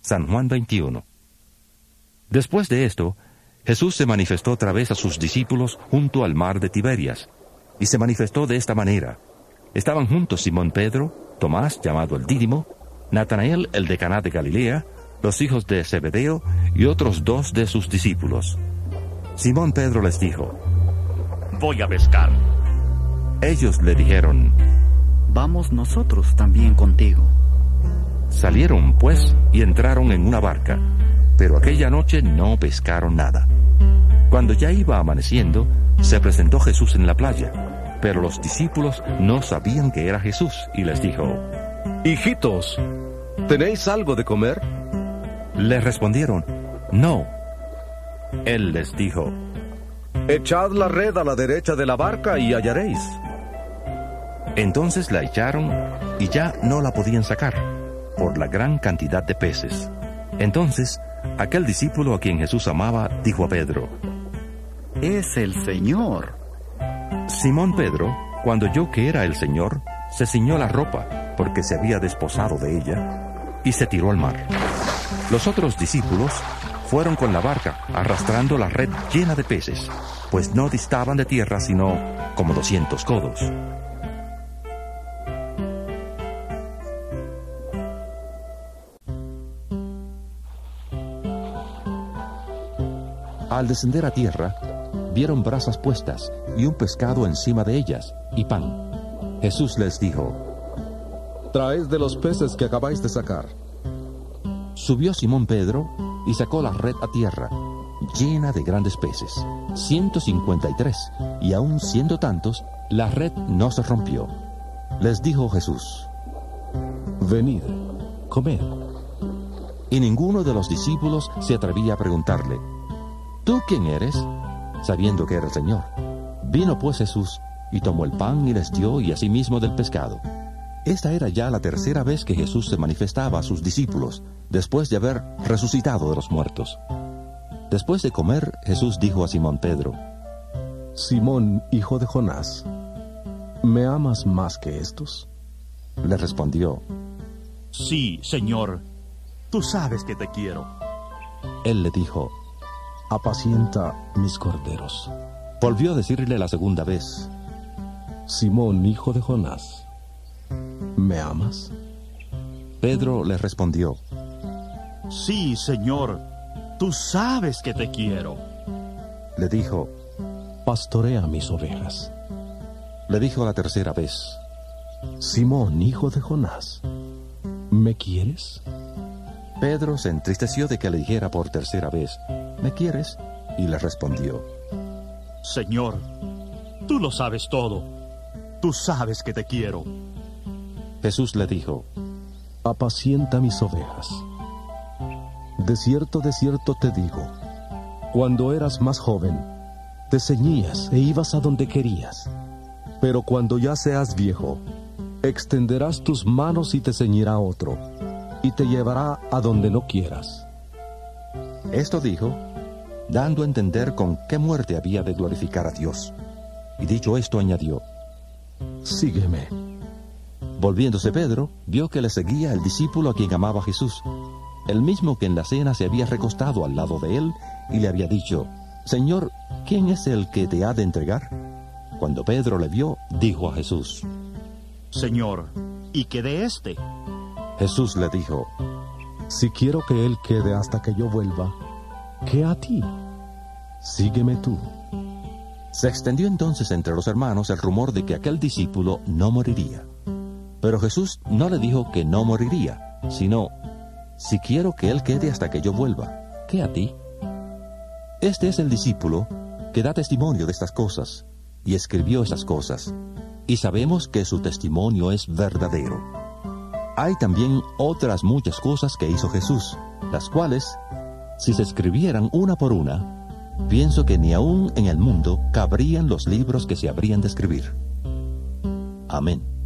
San Juan 21. Después de esto, Jesús se manifestó otra vez a sus discípulos junto al mar de Tiberias, y se manifestó de esta manera. Estaban juntos Simón Pedro, Tomás, llamado el Dídimo, Natanael, el de Caná de Galilea, los hijos de Zebedeo y otros 2 de sus discípulos. Simón Pedro les dijo: Voy a pescar. Ellos le dijeron: Vamos nosotros también contigo. Salieron, pues, y entraron en una barca, pero aquella noche no pescaron nada. Cuando ya iba amaneciendo, se presentó Jesús en la playa, pero los discípulos no sabían que era Jesús, y les dijo: Hijitos, ¿tenéis algo de comer? Le respondieron: No. Él les dijo: Echad la red a la derecha de la barca y hallaréis. Entonces la echaron, y ya no la podían sacar, por la gran cantidad de peces. Entonces, aquel discípulo a quien Jesús amaba dijo a Pedro: Es el Señor. Simón Pedro, cuando oyó que era el Señor, se ciñó la ropa, porque se había desposado de ella, y se tiró al mar. Los otros discípulos fueron con la barca, arrastrando la red llena de peces, pues no distaban de tierra sino como 200 codos. Al descender a tierra, vieron brasas puestas y un pescado encima de ellas, y pan. Jesús les dijo: Traed de los peces que acabáis de sacar. Subió Simón Pedro y sacó la red a tierra, llena de grandes peces, 153, y aun siendo tantos, la red no se rompió. Les dijo Jesús: Venid, comed. Y ninguno de los discípulos se atrevía a preguntarle: ¿Tú quién eres?, sabiendo que era el Señor. Vino pues Jesús, y tomó el pan y les dio, y asimismo del pescado. Esta era ya la tercera vez que Jesús se manifestaba a sus discípulos, después de haber resucitado de los muertos. Después de comer, Jesús dijo a Simón Pedro: Simón, hijo de Jonás, ¿me amas más que estos? Le respondió: Sí, Señor, tú sabes que te quiero. Él le dijo: Apacienta mis corderos. Volvió a decirle la segunda vez: Simón, hijo de Jonás, ¿me amas? Pedro le respondió: Sí, Señor, tú sabes que te quiero. Le dijo: Pastorea mis ovejas. Le dijo la tercera vez: Simón, hijo de Jonás, ¿me quieres? Pedro se entristeció de que le dijera por tercera vez: ¿Me quieres? Y le respondió: Señor, tú lo sabes todo. Tú sabes que te quiero. Jesús le dijo: Apacienta mis ovejas. De cierto te digo, cuando eras más joven, te ceñías e ibas a donde querías. Pero cuando ya seas viejo, extenderás tus manos y te ceñirá otro, y te llevará a donde no quieras. Esto dijo, dando a entender con qué muerte había de glorificar a Dios. Y dicho esto, añadió: Sígueme. Volviéndose Pedro, vio que le seguía el discípulo a quien amaba Jesús, el mismo que en la cena se había recostado al lado de él, y le había dicho: Señor, ¿quién es el que te ha de entregar? Cuando Pedro le vio, dijo a Jesús: Señor, ¿y qué de este? Jesús le dijo: Si quiero que él quede hasta que yo vuelva, ¿qué a ti? Sígueme tú. Se extendió entonces entre los hermanos el rumor de que aquel discípulo no moriría. Pero Jesús no le dijo que no moriría, sino: Si quiero que él quede hasta que yo vuelva, ¿qué a ti? Este es el discípulo que da testimonio de estas cosas, y escribió esas cosas, y sabemos que su testimonio es verdadero. Hay también otras muchas cosas que hizo Jesús, las cuales, si se escribieran una por una, pienso que ni aún en el mundo cabrían los libros que se habrían de escribir. Amén.